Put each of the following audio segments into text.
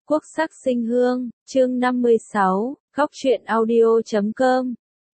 Quốc sắc sinh hương, chương 56, góc truyện audio.com.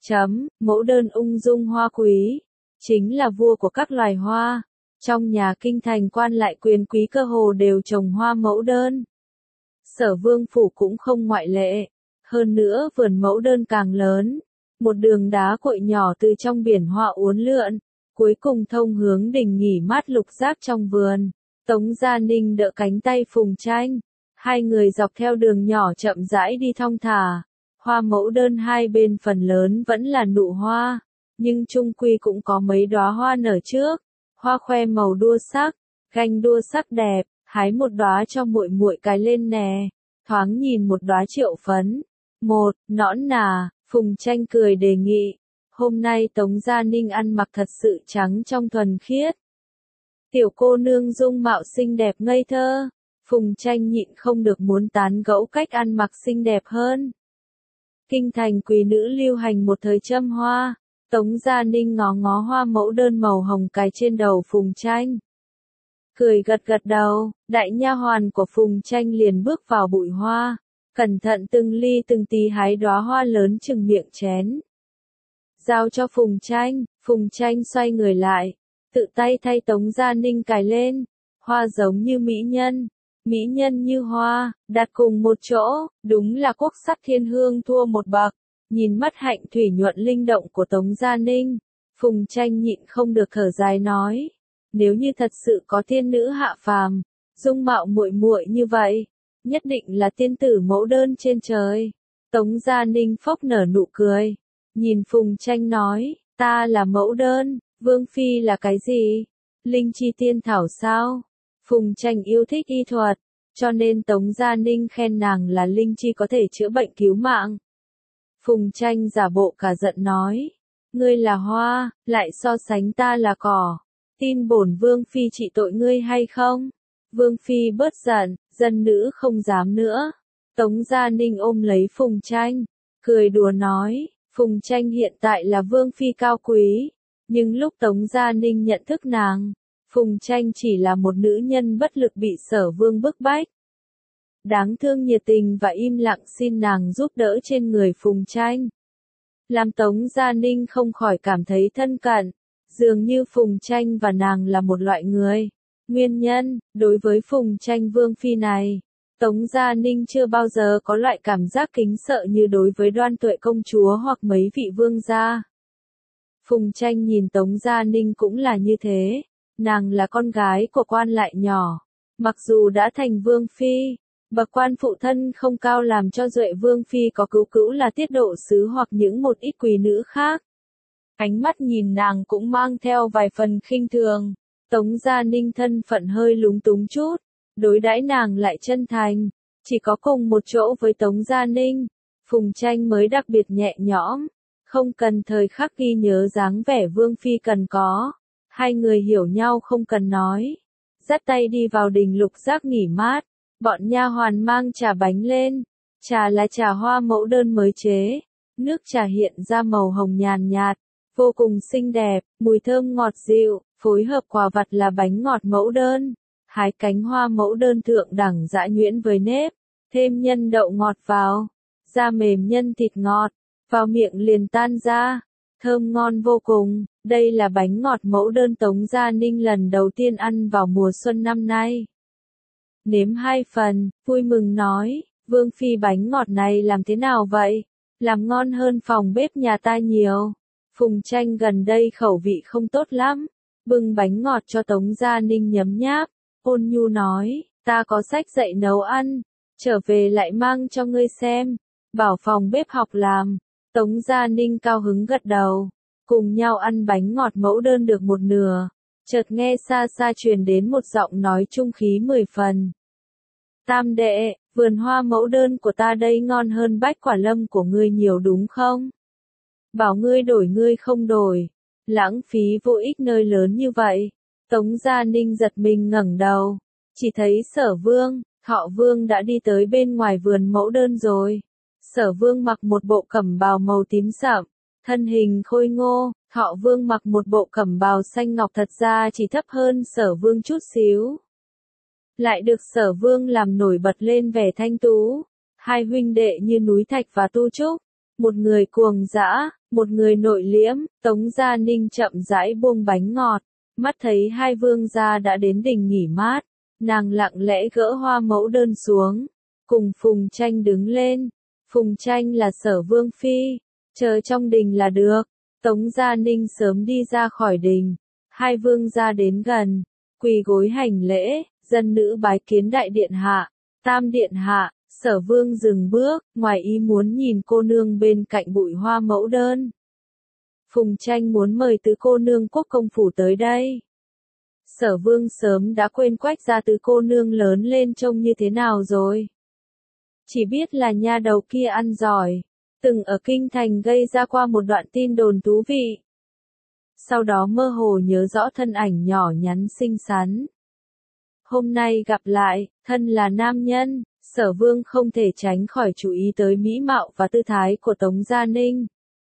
Mẫu đơn ung dung hoa quý, chính là vua của các loài hoa. Trong nhà kinh thành quan lại quyền quý cơ hồ đều trồng hoa mẫu đơn. Sở Vương phủ cũng không ngoại lệ. Hơn nữa vườn mẫu đơn càng lớn. Một đường đá cội nhỏ từ trong biển hoa uốn lượn, cuối cùng thông hướng đình nghỉ mát lục giác trong vườn. Tống Gia Ninh đỡ cánh tay Phùng Tranh. Hai người dọc theo đường nhỏ chậm rãi đi thong thả. Hoa mẫu đơn hai bên phần lớn vẫn là nụ hoa, nhưng chung quy cũng có mấy đóa hoa nở trước. Hoa khoe màu đua sắc, ganh đua sắc đẹp, hái một đóa cho muội muội cái lên nè. Thoáng nhìn một đóa triệu phấn. Một, nõn nà, Phùng Tranh cười đề nghị. Hôm nay Tống Gia Ninh ăn mặc thật sự trắng trong thuần khiết. Tiểu cô nương dung mạo xinh đẹp ngây thơ. Phùng Tranh nhịn không được muốn tán gẫu cách ăn mặc xinh đẹp hơn. Kinh thành quý nữ lưu hành một thời châm hoa. Tống Gia Ninh ngó ngó hoa mẫu đơn màu hồng cài trên đầu Phùng Tranh. Cười gật gật đầu, đại nha hoàn của Phùng Tranh liền bước vào bụi hoa. Cẩn thận từng ly từng tí hái đóa hoa lớn chừng miệng chén. Giao cho Phùng Tranh xoay người lại. Tự tay thay Tống Gia Ninh cài lên. Hoa giống như mỹ nhân như hoa, đặt cùng một chỗ, đúng là quốc sắc thiên hương thua một bậc. Nhìn mắt hạnh thủy nhuận linh động của Tống Gia Ninh, Phùng Tranh nhịn không được thở dài nói, nếu như thật sự có tiên nữ hạ phàm, dung mạo muội muội như vậy, nhất định là tiên tử mẫu đơn trên trời. Tống Gia Ninh phốc nở nụ cười, nhìn Phùng Tranh nói, ta là mẫu đơn, Vương phi là cái gì? Linh chi tiên thảo sao? Phùng Tranh yêu thích y thuật, cho nên Tống Gia Ninh khen nàng là linh chi có thể chữa bệnh cứu mạng. Phùng Tranh giả bộ cả giận nói, ngươi là hoa, lại so sánh ta là cỏ, tin bổn Vương phi trị tội ngươi hay không? Vương phi bớt giận, dân nữ không dám nữa. Tống Gia Ninh ôm lấy Phùng Tranh, cười đùa nói, Phùng Tranh hiện tại là Vương phi cao quý, nhưng lúc Tống Gia Ninh nhận thức nàng, Phùng Tranh chỉ là một nữ nhân bất lực bị Sở Vương bức bách. Đáng thương nhiệt tình và im lặng xin nàng giúp đỡ trên người Phùng Tranh. Làm Tống Gia Ninh không khỏi cảm thấy thân cận, dường như Phùng Tranh và nàng là một loại người. Nguyên nhân, đối với Phùng Tranh Vương phi này, Tống Gia Ninh chưa bao giờ có loại cảm giác kính sợ như đối với Đoan Tuệ công chúa hoặc mấy vị vương gia. Phùng Tranh nhìn Tống Gia Ninh cũng là như thế. Nàng là con gái của quan lại nhỏ, mặc dù đã thành vương phi, bậc quan phụ thân không cao làm cho Duệ vương phi có cứu cữu là tiết độ sứ hoặc những một ít quý nữ khác. Ánh mắt nhìn nàng cũng mang theo vài phần khinh thường. Tống Gia Ninh thân phận hơi lúng túng chút, đối đãi nàng lại chân thành, chỉ có cùng một chỗ với Tống Gia Ninh, Phùng Tranh mới đặc biệt nhẹ nhõm, không cần thời khắc ghi nhớ dáng vẻ vương phi cần có. Hai người hiểu nhau không cần nói. Dắt tay đi vào đình lục giác nghỉ mát. Bọn nha hoàn mang trà bánh lên. Trà là trà hoa mẫu đơn mới chế. Nước trà hiện ra màu hồng nhàn nhạt, vô cùng xinh đẹp, mùi thơm ngọt dịu, phối hợp quà vặt là bánh ngọt mẫu đơn. Hái cánh hoa mẫu đơn thượng đẳng giã nhuyễn với nếp, thêm nhân đậu ngọt vào. Da mềm nhân thịt ngọt, vào miệng liền tan ra. Thơm ngon vô cùng, đây là bánh ngọt mẫu đơn Tống Gia Ninh lần đầu tiên ăn vào mùa xuân năm nay. Nếm hai phần, vui mừng nói, Vương phi bánh ngọt này làm thế nào vậy? Làm ngon hơn phòng bếp nhà ta nhiều. Phùng Tranh gần đây khẩu vị không tốt lắm, bưng bánh ngọt cho Tống Gia Ninh nhấm nháp, ôn nhu nói, ta có sách dạy nấu ăn, trở về lại mang cho ngươi xem, bảo phòng bếp học làm. Tống Gia Ninh cao hứng gật đầu, cùng nhau ăn bánh ngọt mẫu đơn được một nửa, chợt nghe xa xa truyền đến một giọng nói trung khí 10 phần. Tam đệ, vườn hoa mẫu đơn của ta đây ngon hơn bách quả lâm của ngươi nhiều đúng không? Bảo ngươi đổi ngươi không đổi, lãng phí vô ích nơi lớn như vậy. Tống Gia Ninh giật mình ngẩng đầu, chỉ thấy Sở Vương, Thọ Vương đã đi tới bên ngoài vườn mẫu đơn rồi. Sở Vương mặc một bộ cẩm bào màu tím sậm, thân hình khôi ngô, Thọ Vương mặc một bộ cẩm bào xanh ngọc thật ra chỉ thấp hơn Sở Vương chút xíu. lại được Sở Vương làm nổi bật lên vẻ thanh tú. Hai huynh đệ như núi thạch và tu trúc, một người cuồng dã, một người nội liễm. Tống Gia Ninh chậm rãi buông bánh ngọt, mắt thấy hai vương gia đã đến đình nghỉ mát, nàng lặng lẽ gỡ hoa mẫu đơn xuống, cùng Phùng Tranh đứng lên. Phùng Tranh là Sở Vương phi, chờ trong đình là được. Tống Gia Ninh sớm đi ra khỏi đình, hai vương gia đến gần, quỳ gối hành lễ, dân nữ bái kiến đại điện hạ, tam điện hạ. Sở Vương dừng bước, ngoài ý muốn nhìn cô nương bên cạnh bụi hoa mẫu đơn. Phùng Tranh muốn mời tứ cô nương Quốc công phủ tới đây. Sở Vương sớm đã quên Quách gia tứ cô nương lớn lên trông như thế nào rồi. Chỉ biết là nha đầu kia ăn giỏi, từng ở kinh thành gây ra qua một đoạn tin đồn thú vị. Sau đó mơ hồ nhớ rõ thân ảnh nhỏ nhắn xinh xắn. Hôm nay gặp lại, thân là nam nhân, Sở Vương không thể tránh khỏi chú ý tới mỹ mạo và tư thái của Tống Gia Ninh.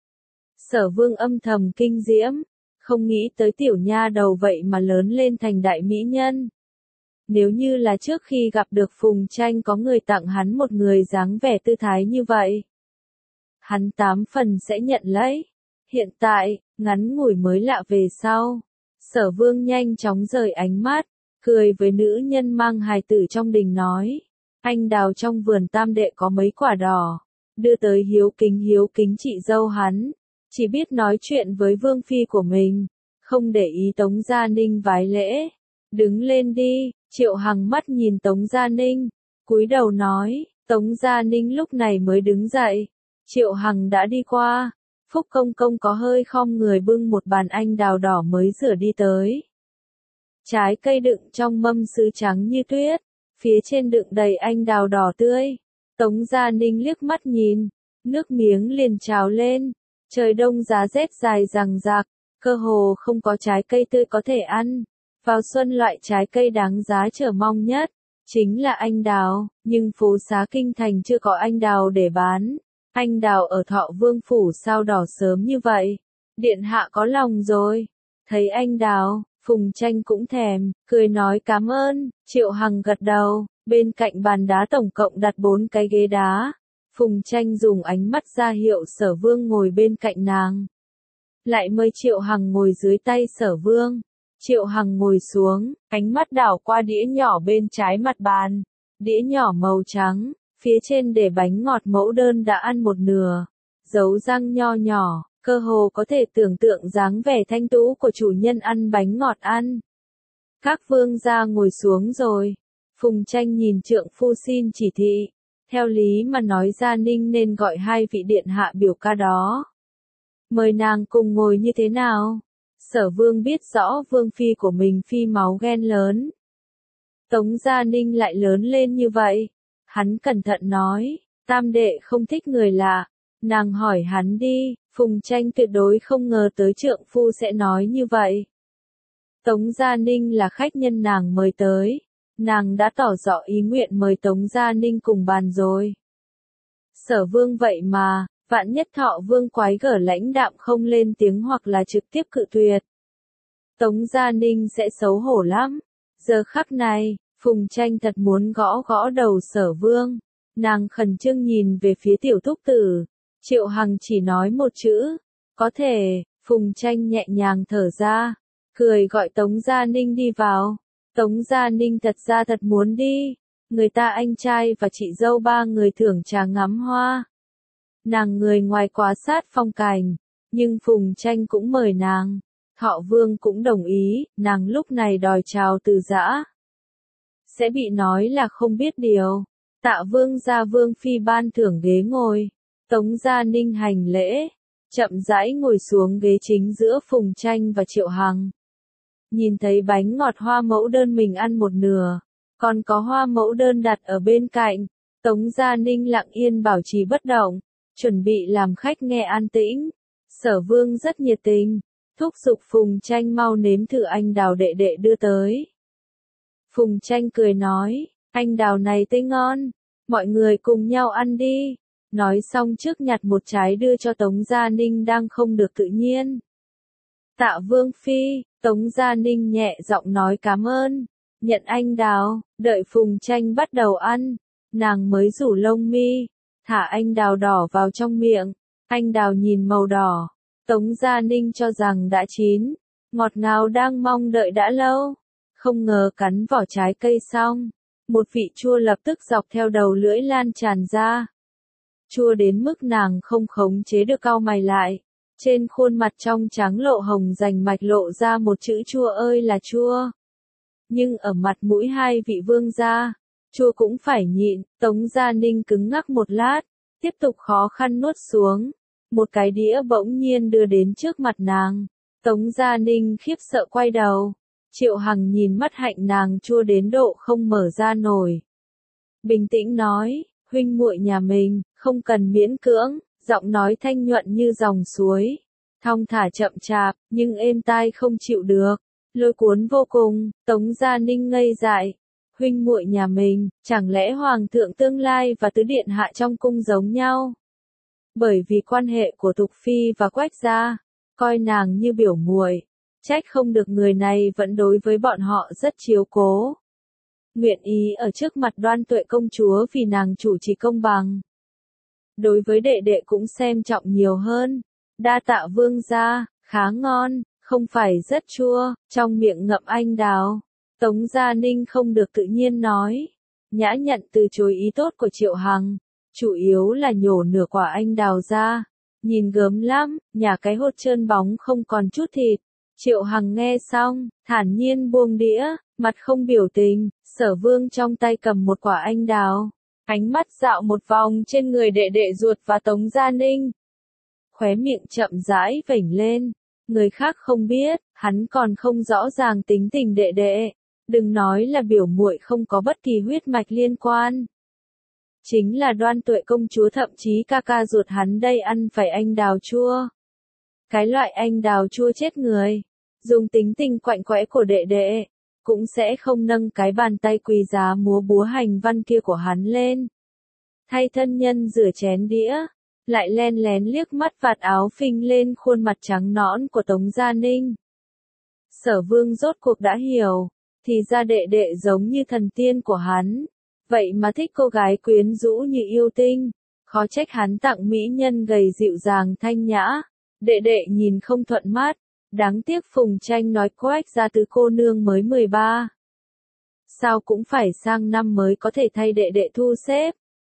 Sở Vương âm thầm kinh diễm, không nghĩ tới tiểu nha đầu vậy mà lớn lên thành đại mỹ nhân. Nếu như là trước khi gặp được Phùng Tranh có người tặng hắn một người dáng vẻ tư thái như vậy, hắn 8 phần sẽ nhận lấy. Hiện tại, ngắn ngủi mới lạ về sau, Sở Vương nhanh chóng rời ánh mắt, cười với nữ nhân mang hài tử trong đình nói. Anh đào trong vườn tam đệ có mấy quả đỏ, đưa tới hiếu kính chị dâu hắn, chỉ biết nói chuyện với vương phi của mình, không để ý Tống Gia Ninh vái lễ. Đứng lên đi. Triệu Hằng mắt nhìn Tống Gia Ninh, cúi đầu nói. Tống Gia Ninh lúc này mới đứng dậy. Triệu Hằng đã đi qua, Phúc Công Công có hơi khom người bưng một bàn anh đào đỏ mới rửa đi tới. Trái cây đựng trong mâm sứ trắng như tuyết, phía trên đựng đầy anh đào đỏ tươi. Tống Gia Ninh liếc mắt nhìn, nước miếng liền trào lên. Trời đông giá rét dài dằng dặc, cơ hồ không có trái cây tươi có thể ăn. Vào xuân loại trái cây đáng giá chờ mong nhất chính là anh đào, nhưng phố xá kinh thành chưa có anh đào để bán. Anh đào ở Thọ Vương phủ sao đỏ sớm như vậy? Điện hạ có lòng rồi. Thấy anh đào, Phùng Tranh cũng thèm, cười nói cảm ơn. Triệu Hằng gật đầu, bên cạnh bàn đá tổng cộng đặt 4 cái ghế đá. Phùng Tranh dùng ánh mắt ra hiệu Sở Vương ngồi bên cạnh nàng. Lại mời Triệu Hằng ngồi dưới tay Sở Vương. Triệu Hằng ngồi xuống, ánh mắt đảo qua đĩa nhỏ bên trái mặt bàn. Đĩa nhỏ màu trắng, phía trên để bánh ngọt mẫu đơn đã ăn một nửa. Dấu răng nho nhỏ, cơ hồ có thể tưởng tượng dáng vẻ thanh tú của chủ nhân ăn bánh ngọt ăn. Các vương gia ngồi xuống rồi. Phùng Tranh nhìn trượng phu xin chỉ thị. Theo lý mà nói Gia Ninh nên gọi hai vị điện hạ biểu ca đó. Mời nàng cùng ngồi như thế nào? Sở Vương biết rõ vương phi của mình phi máu ghen lớn. Tống Gia Ninh lại lớn lên như vậy. Hắn cẩn thận nói, tam đệ không thích người lạ. Nàng hỏi hắn đi. Phùng Tranh tuyệt đối không ngờ tới trượng phu sẽ nói như vậy. Tống Gia Ninh là khách nhân nàng mời tới. Nàng đã tỏ rõ ý nguyện mời Tống Gia Ninh cùng bàn rồi. Sở Vương vậy mà, vạn nhất Thọ Vương quái gở lãnh đạm không lên tiếng hoặc là trực tiếp cự tuyệt. Tống Gia Ninh sẽ xấu hổ lắm. Giờ khắc này, Phùng Tranh thật muốn gõ gõ đầu Sở Vương. Nàng khẩn trương nhìn về phía tiểu thúc tử. Triệu Hằng chỉ nói một chữ, có thể. Phùng Tranh nhẹ nhàng thở ra, cười gọi Tống Gia Ninh đi vào. Tống Gia Ninh thật ra thật muốn đi. Người ta anh trai và chị dâu ba người thưởng trà ngắm hoa. Nàng người ngoài quá sát phong cảnh, nhưng Phùng Tranh cũng mời nàng. Thọ Vương cũng đồng ý, nàng lúc này đòi chào từ giã. Sẽ bị nói là không biết điều. Tạ Vương gia Vương phi ban thưởng ghế ngồi. Tống Gia Ninh hành lễ, chậm rãi ngồi xuống ghế chính giữa Phùng Tranh và Triệu Hằng. Nhìn thấy bánh ngọt hoa mẫu đơn mình ăn một nửa, còn có hoa mẫu đơn đặt ở bên cạnh. Tống Gia Ninh lặng yên bảo trì bất động, chuẩn bị làm khách nghe an tĩnh. Sở Vương rất nhiệt tình, thúc giục Phùng Tranh mau nếm thử anh đào đệ đệ đưa tới. Phùng Tranh cười nói, anh đào này tươi ngon, mọi người cùng nhau ăn đi. Nói xong trước nhặt một trái đưa cho Tống Gia Ninh đang không được tự nhiên. Tạ Vương phi. Tống Gia Ninh nhẹ giọng nói cảm ơn, nhận anh đào, đợi Phùng Tranh bắt đầu ăn, nàng mới rủ lông mi, thả anh đào đỏ vào trong miệng. Anh đào nhìn màu đỏ, Tống Gia Ninh cho rằng đã chín, ngọt ngào đang mong đợi đã lâu, không ngờ cắn vỏ trái cây xong, một vị chua lập tức dọc theo đầu lưỡi lan tràn ra. Chua đến mức nàng không khống chế được cau mày lại, trên khuôn mặt trong trắng lộ hồng rành mạch lộ ra một chữ chua ơi là chua. Nhưng ở mặt mũi hai vị vương gia, chua cũng phải nhịn. Tống Gia Ninh cứng ngắc một lát, tiếp tục khó khăn nuốt xuống. Một cái đĩa bỗng nhiên đưa đến trước mặt nàng. Tống Gia Ninh khiếp sợ quay đầu. Triệu Hằng nhìn mắt hạnh nàng chua đến độ không mở ra nổi. Bình tĩnh nói, huynh muội nhà mình, không cần miễn cưỡng, giọng nói thanh nhuận như dòng suối. Thong thả chậm chạp, nhưng êm tai không chịu được. Lôi cuốn vô cùng. Tống Gia Ninh ngây dại. Huynh muội nhà mình, chẳng lẽ hoàng thượng tương lai và tứ điện hạ trong cung giống nhau? Bởi vì quan hệ của Tục Phi và Quách gia, coi nàng như biểu muội, trách không được người này vẫn đối với bọn họ rất chiếu cố. Nguyện ý ở trước mặt Đoan Tuệ công chúa vì nàng chủ trì công bằng. Đối với đệ đệ cũng xem trọng nhiều hơn. Đa tạ vương gia, khá ngon, không phải rất chua, trong miệng ngậm anh đào. Tống Gia Ninh không được tự nhiên nói, nhã nhận từ chối ý tốt của Triệu Hằng, chủ yếu là nhổ nửa quả anh đào ra, nhìn gớm lắm, nhả cái hột trơn bóng không còn chút thịt. Triệu Hằng nghe xong, thản nhiên buông đĩa, mặt không biểu tình. Sở Vương trong tay cầm một quả anh đào, ánh mắt dạo một vòng trên người đệ đệ ruột và Tống Gia Ninh. Khóe miệng chậm rãi vểnh lên, người khác không biết, hắn còn không rõ ràng tính tình đệ đệ. Đừng nói là biểu muội không có bất kỳ huyết mạch liên quan. Chính là Đoan Tuệ công chúa thậm chí ca ca ruột hắn đây ăn phải anh đào chua. Cái loại anh đào chua chết người. Dùng tính tình quạnh quẽ của đệ đệ, cũng sẽ không nâng cái bàn tay quý giá múa búa hành văn kia của hắn lên. Thay thân nhân rửa chén đĩa, lại len lén liếc mắt vạt áo phình lên khuôn mặt trắng nõn của Tống Gia Ninh. Sở Vương rốt cuộc đã hiểu. Thì ra đệ đệ giống như thần tiên của hắn, vậy mà thích cô gái quyến rũ như yêu tinh, khó trách hắn tặng mỹ nhân gầy dịu dàng thanh nhã, đệ đệ nhìn không thuận mắt, đáng tiếc Phùng Tranh nói Quách gia tứ cô nương mới 13. Sao cũng phải sang năm mới có thể thay đệ đệ thu xếp.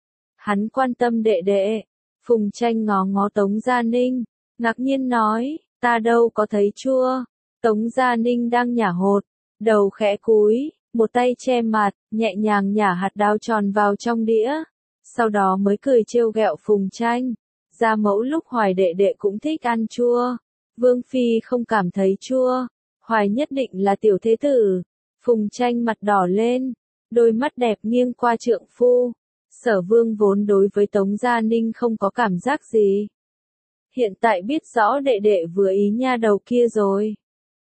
Hắn quan tâm đệ đệ, Phùng Tranh ngó ngó Tống Gia Ninh, ngạc nhiên nói, ta đâu có thấy chua. Tống Gia Ninh đang nhả hột. Đầu khẽ cúi, một tay che mặt, nhẹ nhàng nhả hạt đào tròn vào trong đĩa. Sau đó mới cười trêu ghẹo Phùng Tranh. Gia mẫu lúc Hoài đệ đệ cũng thích ăn chua. Vương Phi không cảm thấy chua. Hoài nhất định là tiểu thế tử. Phùng Tranh mặt đỏ lên. Đôi mắt đẹp nghiêng qua trượng phu. Sở Vương vốn đối với Tống Gia Ninh không có cảm giác gì. Hiện tại biết rõ đệ đệ vừa ý nha đầu kia rồi.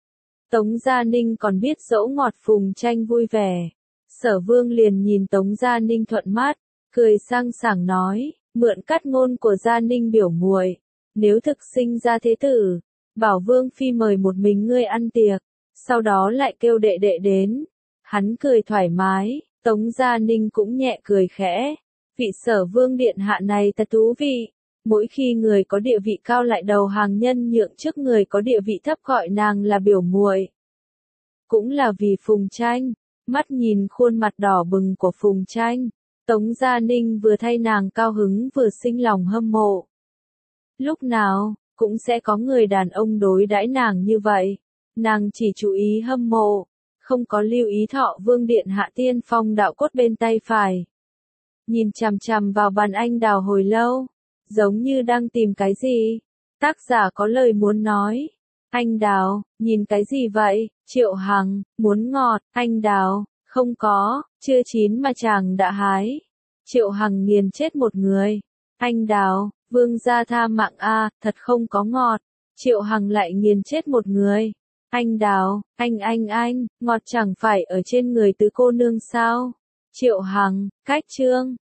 Tống Gia Ninh còn biết dỗ ngọt Phùng Tranh vui vẻ. Sở Vương liền nhìn Tống Gia Ninh thuận mắt, cười sang sảng nói, mượn cắt ngôn của Gia Ninh biểu muội, nếu thực sinh ra thế tử, bảo Vương Phi mời một mình ngươi ăn tiệc, sau đó lại kêu đệ đệ đến. Hắn cười thoải mái, Tống Gia Ninh cũng nhẹ cười khẽ, vị Sở Vương điện hạ này thật thú vị. Mỗi khi người có địa vị cao lại đầu hàng nhân nhượng trước người có địa vị thấp gọi nàng là biểu muội. Cũng là vì Phùng Tranh, mắt nhìn khuôn mặt đỏ bừng của Phùng Tranh, Tống Gia Ninh vừa thay nàng cao hứng vừa sinh lòng hâm mộ. Lúc nào, cũng sẽ có người đàn ông đối đãi nàng như vậy, nàng chỉ chú ý hâm mộ, không có lưu ý Thọ Vương điện hạ tiên phong đạo cốt bên tay phải. Nhìn chằm chằm vào bàn anh đào hồi lâu. Giống như đang tìm cái gì. Tác giả có lời muốn nói. Anh đào, nhìn cái gì vậy? Triệu Hằng, muốn ngọt, anh đào, không có, chưa chín mà chàng đã hái. Triệu Hằng nghiền chết một người. Anh đào, vương gia tha mạng a, thật không có ngọt. Triệu Hằng lại nghiền chết một người. Anh đào, anh, ngọt chẳng phải ở trên người tứ cô nương sao? Triệu Hằng, cách chương.